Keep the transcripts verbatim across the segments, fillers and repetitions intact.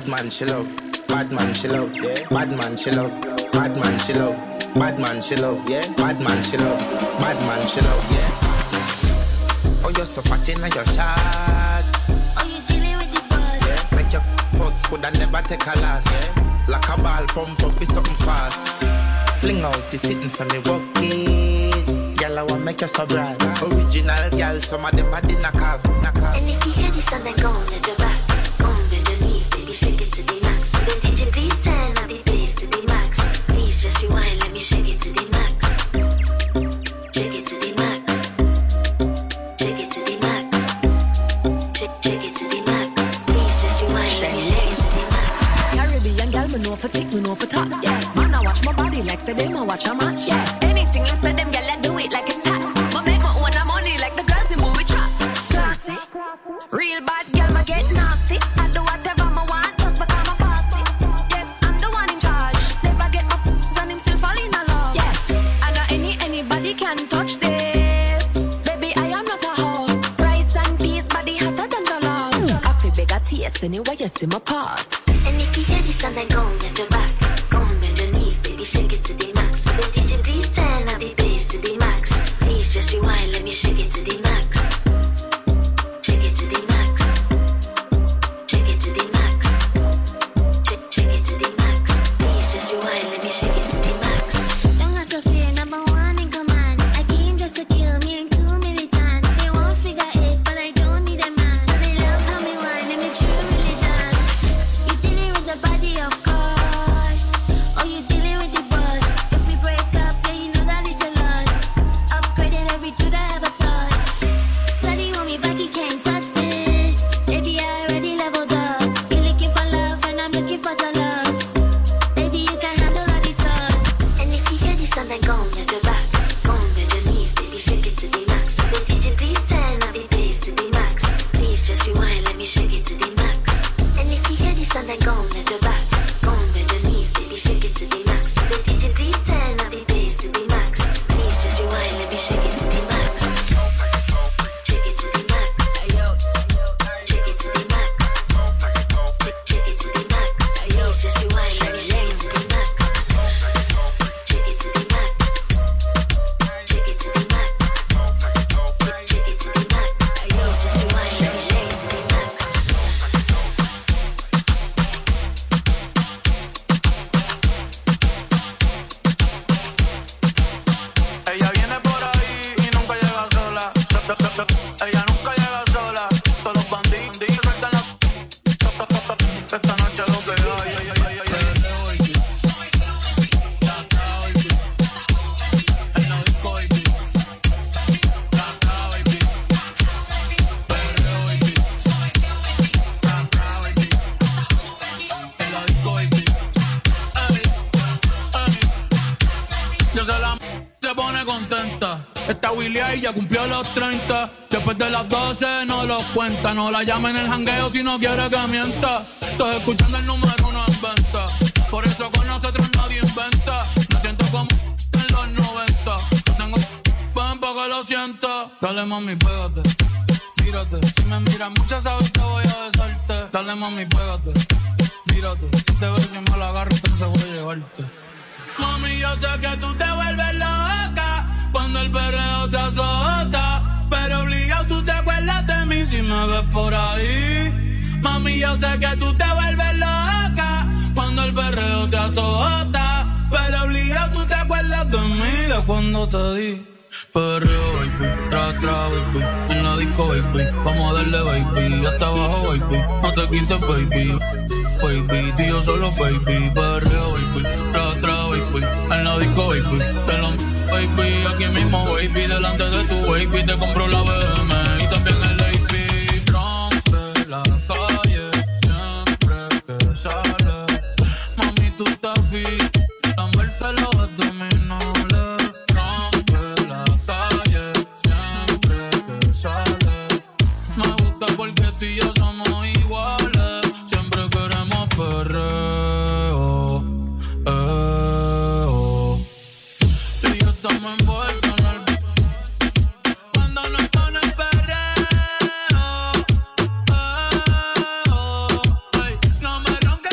man she love, bad man she love, yeah. Bad man she love, bad man she love, bad man she love, yeah. Bad man she love, bad man she love, yeah. Oh, you're so fat in your shots. Oh, you dealing with the boss. Yeah. Make your first could I never take a last. Yeah. Like a ball pump up, be something fast. Fling out the sitting for me walk it. Girl, I want make you so bright. Original girl, some of them are the knock off, knock off. And if you hear this song, then go on to the back. Go on to the knees, baby, shake it to the max. The D J please turn up the bass to the max. Please just rewind, let me shake it to the max. Shake it to the max. Shake it to the max. Shake, shake it to the max. Please just rewind, let me shake it to the max. Caribbean girl, me know for tick, me know for top. Yeah, man, I watch my body like say them, I watch a match. Yeah, anything you say them, girl, I do it like it's tax. But make my own money like the girls in movie trap. Classy, real bad girl, I get nasty. I do whatever I want, just because I'm bossy. Yes, I'm the one in charge. Never get my p***s and him still fall in love. Yes, I know any anybody can touch this. Baby, I am not a hoe. Rice and peas, body hotter than the love. I feel big a taste anyway, you see my past. And if you hear this song, then go on to the back. Go on to the knees, baby, shake it to the max. The D J please turn up the bass to the max. Please just rewind, let me shake it to the max. Shake it to the max. Shake it to the max. Shake, shake it to the max. Please just rewind, let me shake it to the max. Don't have to fear, number one in command. I came just to kill me, ain't too militant. They won't figure it, but I don't need a man. So they love how me whine and me true religion. You dealing with the body, of course. Oh, you dealing with the boss. If we break up, then you know that it's a loss. Upgrading every dude I ever touch. Study on me back, you can't touch this. Baby, I already leveled up. You're looking for love, and I'm looking for your love. Baby, you can handle all these stars. And if you hear this song, then go on to the back. Go on to the knees, baby, shake it to the max. The D J please turn up the bass to the max. Please just rewind, let me shake it to the max. And if you hear this song, then go on to the back. Go on to the knees, baby, shake it to the max. The D J please turn up the bass to the max. Please just rewind, let me shake it to the max. Shake it to the max. Shake it to the max. Shake it to the max. Please just rewind, let me shake it to the max. Shake it to the max. Shake it to the max. Shake it to the max. Please just rewind, let me shake it to the max. Ella viene por ahí y nunca llega sola. Ella nunca llega sola. Todos los bandidos sueltan la. Esta noche lo que hay. ay, ay, ay, ay, ay. En la disco, baby. Caca, baby. Perreo, baby. Caca, baby. En la disco, baby. Ey, ey. Yo se la se pone contenta. Esta Willy ahí ya cumplió los treinta. Después de las doce no los cuenta. No la llama en el jangueo si no quiere que mienta. Estoy escuchando el número uno en venta. Por eso con nosotros nadie inventa. Me siento como en los noventa. No tengo pan para que lo sienta. Dale mami, pégate, mírate. Si me miras mucho sabes que voy a besarte. Dale mami, pégate, mírate. Si te ves y me la agarro entonces voy a llevarte. Mami, yo sé que tú te vuelves loca cuando el perreo te azota, pero obligado tú te acuerdas de mí si me ves por ahí. Mami, yo sé que tú te vuelves loca cuando el perreo te azota, pero obligado tú te acuerdas de mí de cuando te di. Perreo, baby, tra, tra, baby, en la disco, baby, vamos a darle, baby, hasta abajo, baby, no te quites, baby. Baby, tío solo baby, perreo, baby, tra, tra, baby, en la disco, baby, te lo baby, aquí mismo, baby, delante de tu baby, te compro la B M y también el A P, rompe la calle, siempre que sale, mami, tú estás fit, lamberte los abdominales, rompe la calle, siempre que sale, me gusta porque tú y yo somos iguales, siempre queremos perreo, eh, oh. Y yo estamos envueltos en el cuando nos pone el perreo, eh, oh. Ay, no me ronques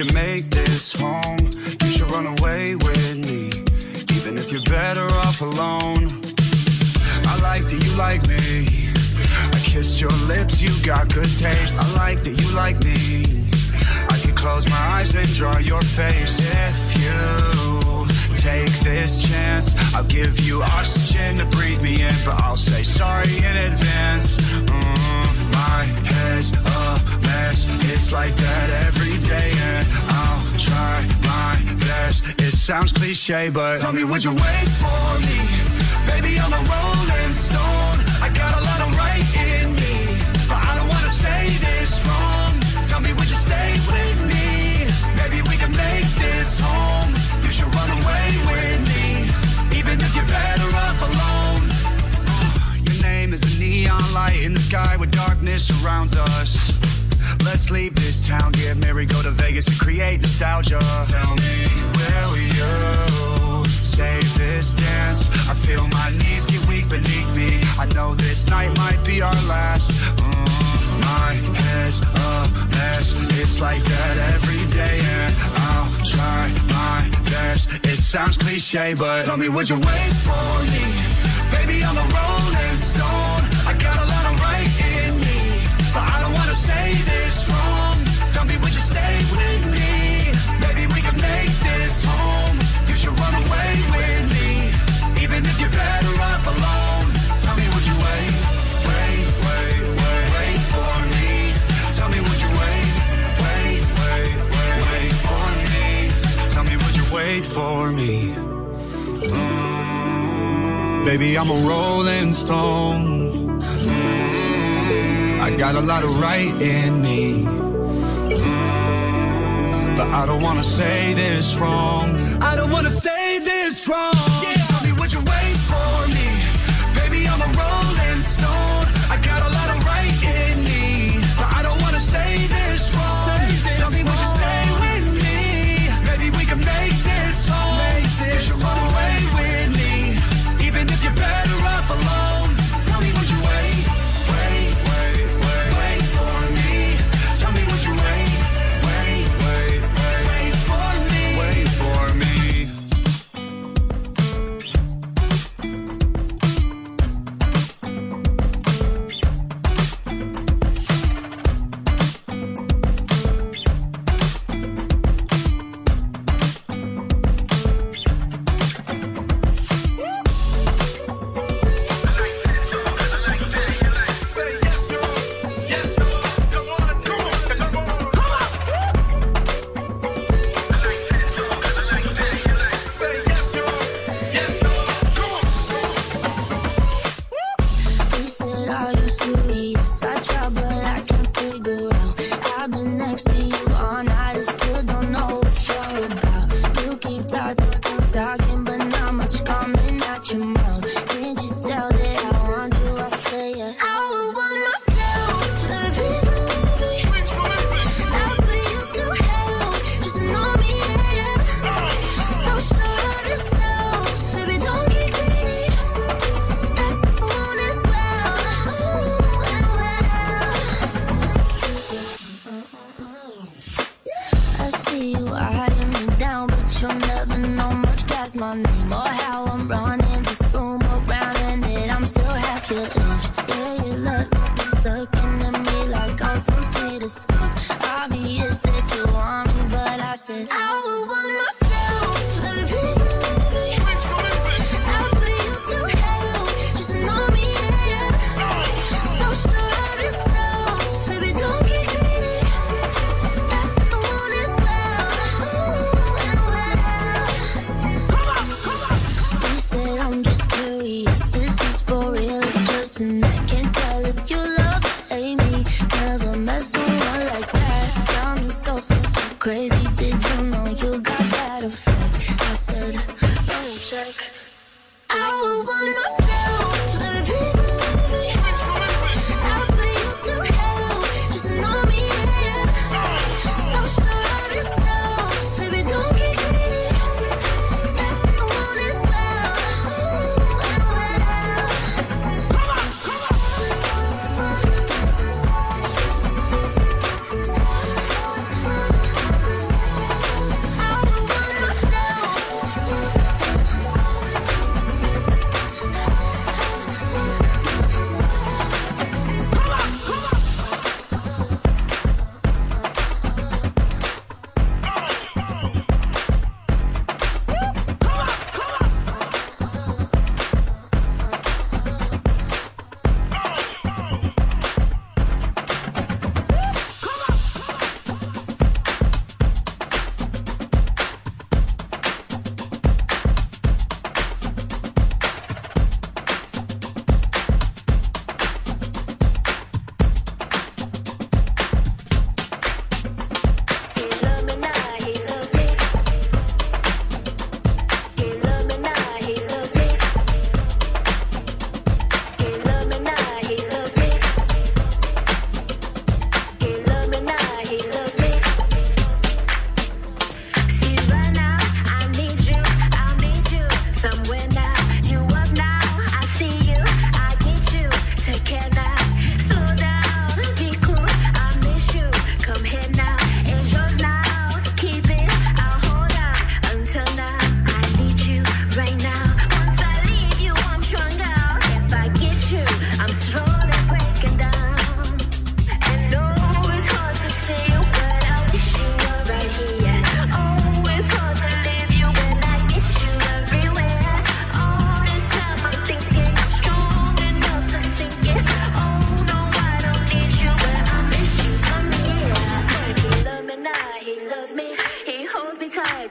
can make this home, you should run away with me, even if you're better off alone. I like that you like me, I kissed your lips, you got good taste. I like that you like me, I could close my eyes and draw your face. If you take this chance, I'll give you oxygen to breathe me in, but I'll say sorry in advance. Mm, my head's a mess, it's like that every day, and I'll try my best. It sounds cliche, but tell me, would you wait for me? Baby, I'm a rolling stone, I got a lot of right in me, but I don't wanna say this wrong. Tell me, would you stay with me? Maybe we can make this home. You should run away with me, even if you're better off alone. Your name is a neon light in the sky where darkness surrounds us. Let's leave this town, get married, go to Vegas and create nostalgia. Tell me, will you save this dance? I feel my knees get weak beneath me, I know this night might be our last. mm, My head's a mess, it's like that every day, and I'll try my best. It sounds cliche, but tell me, would you wait for me? Baby, I'm a rolling stone, I got a lot of right in me, but I don't wanna say this wrong. Tell me, would you stay with me? Maybe we can make this home. You should run away with me, even if you're better off alone. Tell me, would you wait, wait, wait, wait, wait for me? Tell me, would you wait, wait, wait, wait, wait for me? Tell me, would you wait for me? Mm, baby, I'm a rolling stone, I got a lot of right in me, mm, but I don't wanna say this wrong. I don't wanna say this wrong. Yeah. Tell me, would you wait for me? Baby, I'm a rolling stone, I got a lot of right in me, but I don't wanna say this wrong. Say this Tell me, wrong. Would you stay with me? Maybe we can make this home. Make this you should run away with me, even if you're better off alone. Tell me, would you wait? Wait, wait, wait, wait for me. Tell me, would you wait? Wait, wait, wait, wait for me. Wait for me.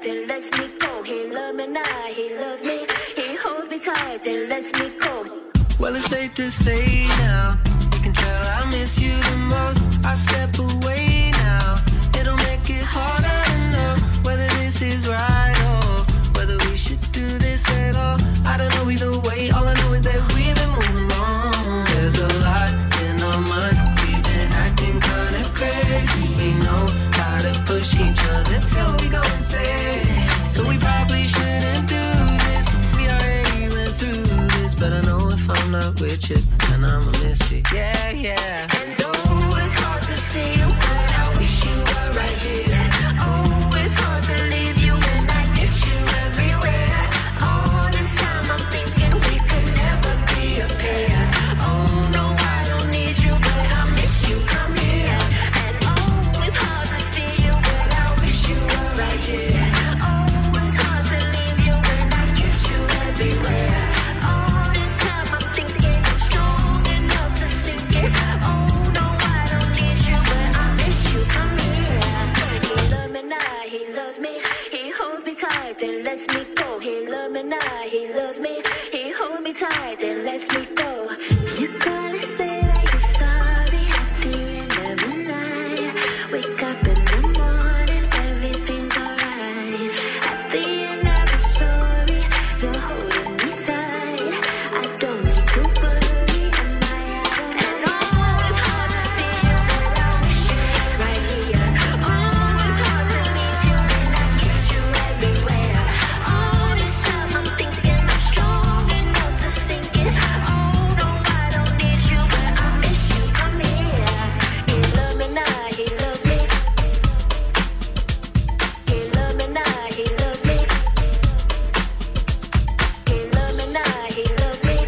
then lets me go. He love me now, he loves me. He holds me tight, then lets me go. Well, it's safe to say now, you can tell I miss you the most. I step away now, it'll make it harder to know whether this is right or whether we should do this at all. I don't know either way, all I know is that we've been moving on. There's a lot in our minds, we've been acting kinda crazy. We know how to push each other till we go insane. So we probably shouldn't do this, we already went through this. But I know if I'm not with you, then I'ma miss you, yeah, yeah. And oh, it's hard to see you, but I wish you were right here. Oh, it's hard to leave you when I miss you everywhere. All this time I'm thinking we could never be a pair. Oh no, I don't need you, but I miss you, come here. And oh, it's hard to see you, but I wish you were right here. Oh, it's hard to leave you when I miss you everywhere. All this time I'm thinking I'm strong enough to sink it. Oh no, I don't need you, but I miss you, come here. He love me now, he loves me. He holds me tight, then lets me go. He love me now, he loves me. He holds me tight, then lets me go. You gotta say that you're sorry at the end of the night. Wake up in the morning, everything's alright. At the end of the story, you're holding me tight. I don't need to worry, am I out? And oh, it's hard to see you, but I wish you were right here. Oh, it's hard to leave you when I kiss you everywhere. All this time I'm thinking I'm strong enough to sink it. Oh no, I don't need you, but I miss you, come here. He love me now, he loves me. He love me now, he loves me. He love me now, he loves me.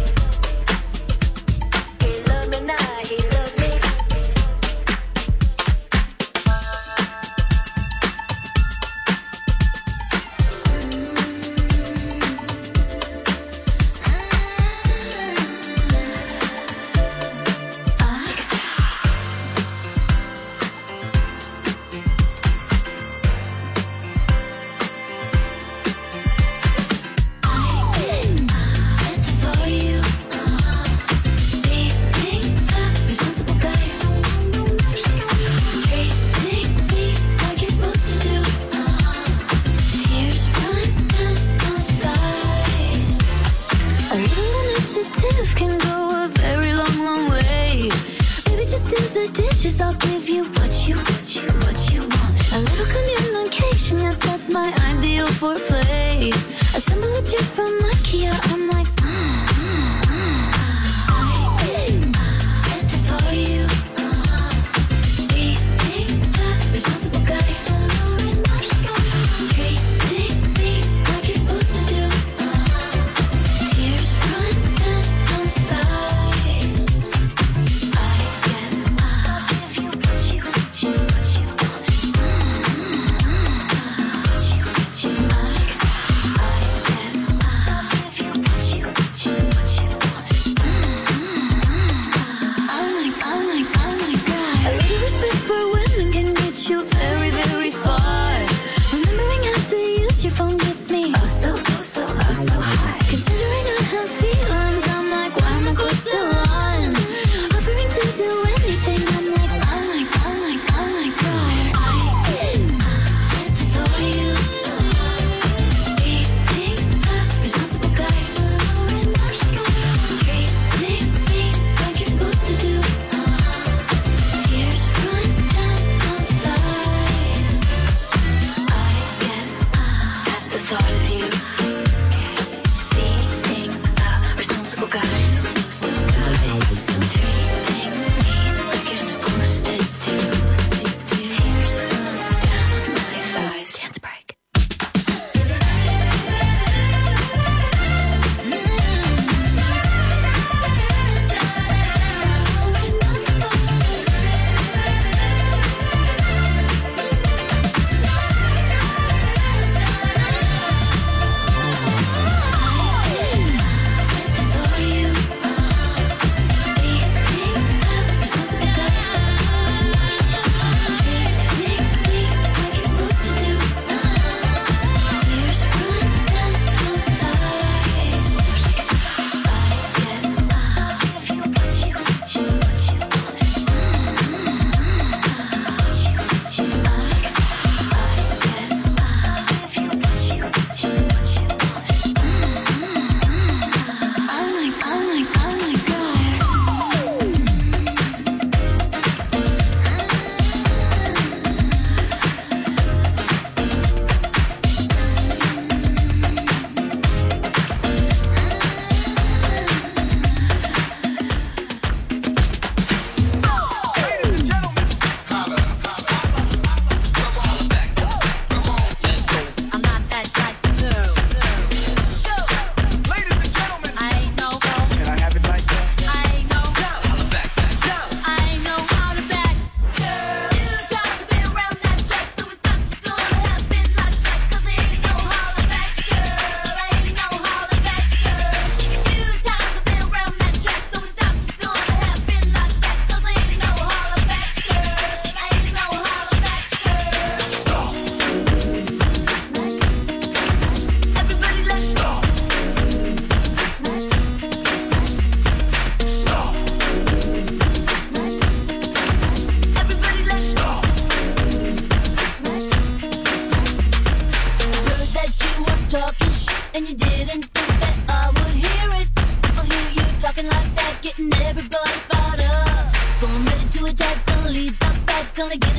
He love me now, he loves me. A little initiative can go a very long, long way. Baby, just do the dishes, I'll give you what you, what you, what you want. A little communication, yes, that's my ideal foreplay. Assemble a chair from IKEA, I'm like, mm, mm, mm. I get the thought of you. Being the responsible guy, so responsible. Treating me like you're supposed to do. Tears run down both thighs. I get I'll give you what you, what you, what you want. What you, what you, what you. I get I'll give you what you,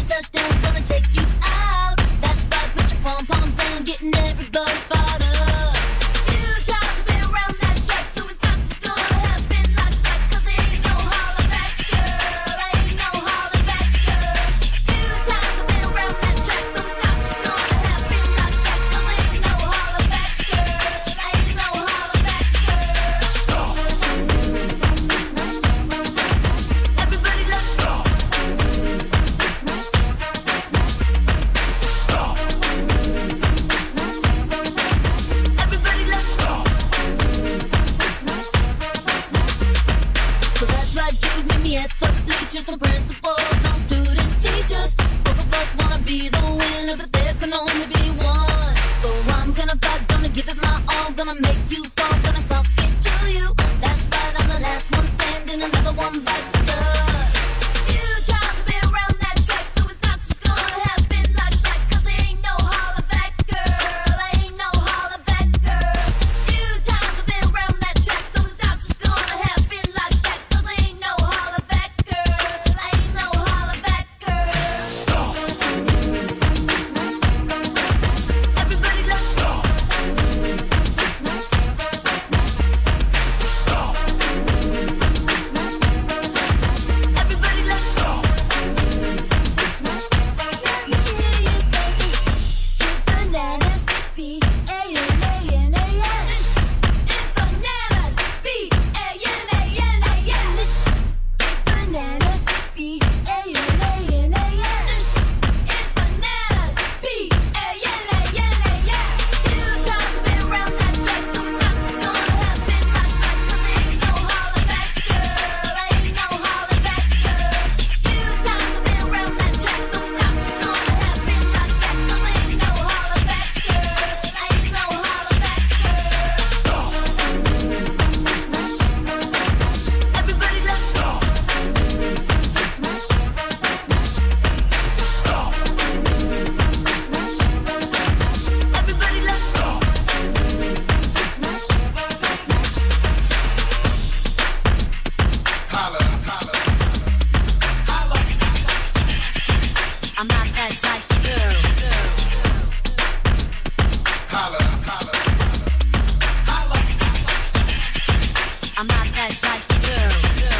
touchdown, gonna take you out. That's right, put your pom-poms down, getting everybody fired up. Few times I've been around that track, so it's not just gonna happen like that, 'cause there ain't no holler back, girl, ain't no holler back, girl. Few times I've been around that track, so it's not just gonna happen like that, 'cause there ain't no holler back, girl, ain't no holler back, girl. Stop. Everybody let's stop. Stop. Everybody let's stop. So that's right, dude, meet me at the bleachers. The principals, non-student teachers. Both of us wanna be the winner, but there can only be one. So I'm gonna fight, gonna give it my all, gonna make you fall, gonna suck it to you. That's right, I'm the last one standing, another one bites the dust. Few times I've been around that track, so it's not just gonna happen like that, 'cause there ain't no holler back, girl, ain't no holler back, girl. Few times I've been around that track, so it's not just gonna happen like that, 'cause there ain't no holler back, girl, ain't no holler back, girl. Stop. Everybody let's stop. Stop. Everybody let's stop. It's bananas, B A N A N A S. It's bananas, B A N A N A S. It's bananas, B A N A N A S. It's bananas, B A N A N A S. Few times I've been around that track, so it's not just gonna happen like that, 'cause there ain't no holler back, girl, ain't no holler back, girl. Few times I've been around that track, so it's not just gonna happen like that, 'cause there ain't no holler back, girl, ain't no holler back, girl. Stop. Everybody let's stop. Stop. Everybody let's stop. Holla, holla, holla. I'm not that type of girl. Holla, holla, holla. I'm not that type of girl.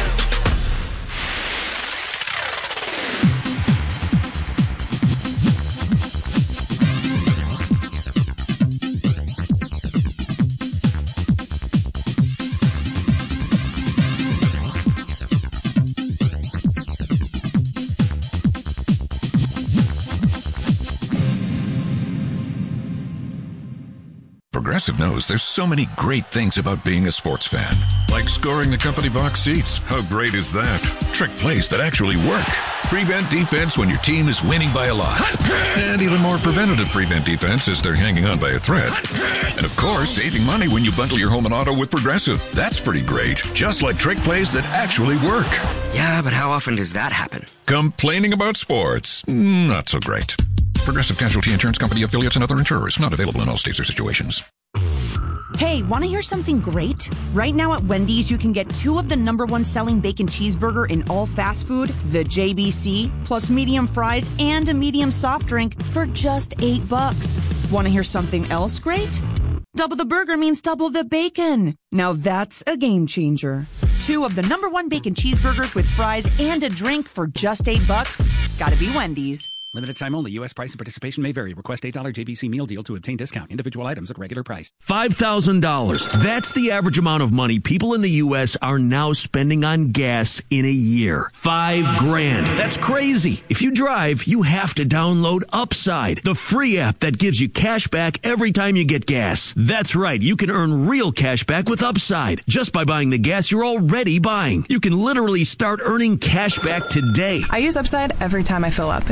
Progressive knows there's so many great things about being a sports fan. Like scoring the company box seats. How great is that? Trick plays that actually work. Prevent defense when your team is winning by a lot. And even more preventative prevent defense as they're hanging on by a thread. And of course, saving money when you bundle your home and auto with Progressive. That's pretty great. Just like trick plays that actually work. Yeah, but how often does that happen? Complaining about sports? Not so great. Progressive Casualty Insurance Company, affiliates, and other insurers. Not available in all states or situations. Hey, want to hear something great? Right now at Wendy's, you can get two of the number one selling bacon cheeseburger in all fast food, the J B C, plus medium fries and a medium soft drink for just eight bucks. Want to hear something else great? Double the burger means double the bacon. Now that's a game changer. Two of the number one bacon cheeseburgers with fries and a drink for just eight bucks. Gotta be Wendy's. Limited time only. U S price and participation may vary. Request eight dollars J B C meal deal to obtain discount. Individual items at regular price. five thousand dollars. That's the average amount of money people in the U S are now spending on gas in a year. Five grand. That's crazy. If you drive, you have to download Upside, the free app that gives you cash back every time you get gas. That's right. You can earn real cash back with Upside just by buying the gas you're already buying. You can literally start earning cash back today. I use Upside every time I fill up, and I've already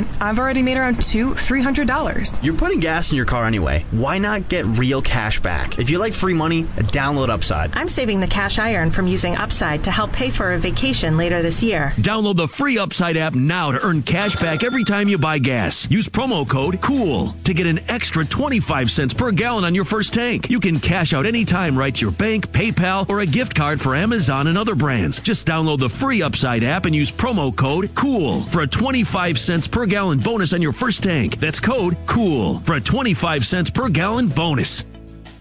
already made around two, three hundred dollars. You're putting gas in your car anyway. Why not get real cash back? If you like free money, download Upside. I'm saving the cash I earn from using Upside to help pay for a vacation later this year. Download the free Upside app now to earn cash back every time you buy gas. Use promo code COOL to get an extra twenty-five cents per gallon on your first tank. You can cash out anytime right to your bank, PayPal, or a gift card for Amazon and other brands. Just download the free Upside app and use promo code COOL for a twenty-five cents per gallon bonus on your first tank. That's code COOL for a twenty-five cents per gallon bonus.